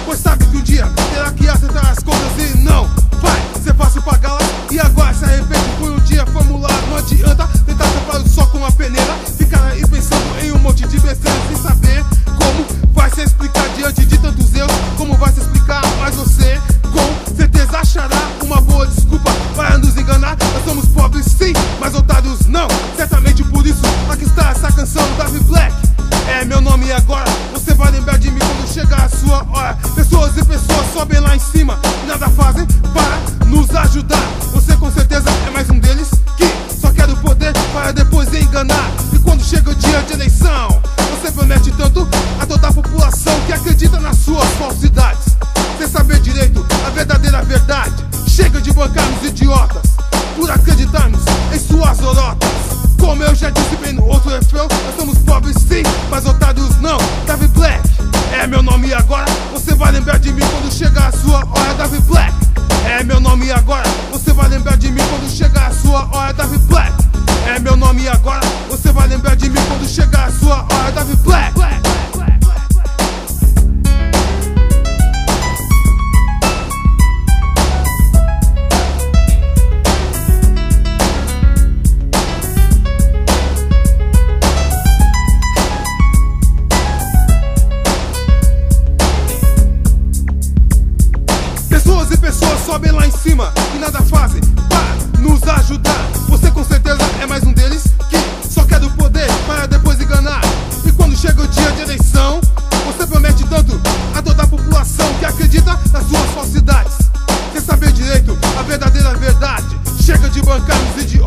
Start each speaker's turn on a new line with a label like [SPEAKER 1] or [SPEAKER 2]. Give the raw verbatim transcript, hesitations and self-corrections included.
[SPEAKER 1] pois sabe que um dia terá que acertar as contas e não vai ser fácil pagá-las. E agora se arrepende por um dia formular. Não adianta tentar tapar o sol com a peneira, ficar aí pensando em um monte de besteira sem saber como vai se explicar diante de tantos erros. Como vai se explicar, mas você com certeza achará uma boa desculpa para nos enganar. Nós somos pobres sim, mas otários não. Certamente por isso aqui está essa canção do Davi Black. É meu nome e agora você vai lembrar de mim quando chegar a sua hora. Pessoas e pessoas sobem lá em cima e nada fazem para nos ajudar. Você com certeza é mais um deles que só quer o poder para depois enganar. E quando chega o dia de eleição, você promete tanto a toda a população que acredita nas suas falsidades, sem saber direito a verdadeira verdade. Chega de bancarmos idiotas por acreditarmos em suas orotas. Como eu já disse bem no outro refrão, nós somos pobres sim, mas otários não. Davi Black é meu nome e agora você vai lembrar de mim quando chegar a sua hora. Davi Black é meu nome e agora você vai lembrar de mim quando chegar a sua hora. Davi Black é meu nome e agora você vai lembrar de mim quando chegar a sua hora. Davi Black. Pessoas e pessoas sobem lá em cima e nada fazem para nos ajudar. Você com certeza é mais um deles que só quer o poder para depois enganar. E quando chega o dia de eleição, você promete tanto a toda a população que acredita nas suas falsidades, sem saber direito a verdadeira verdade. Chega de bancarmos idiotas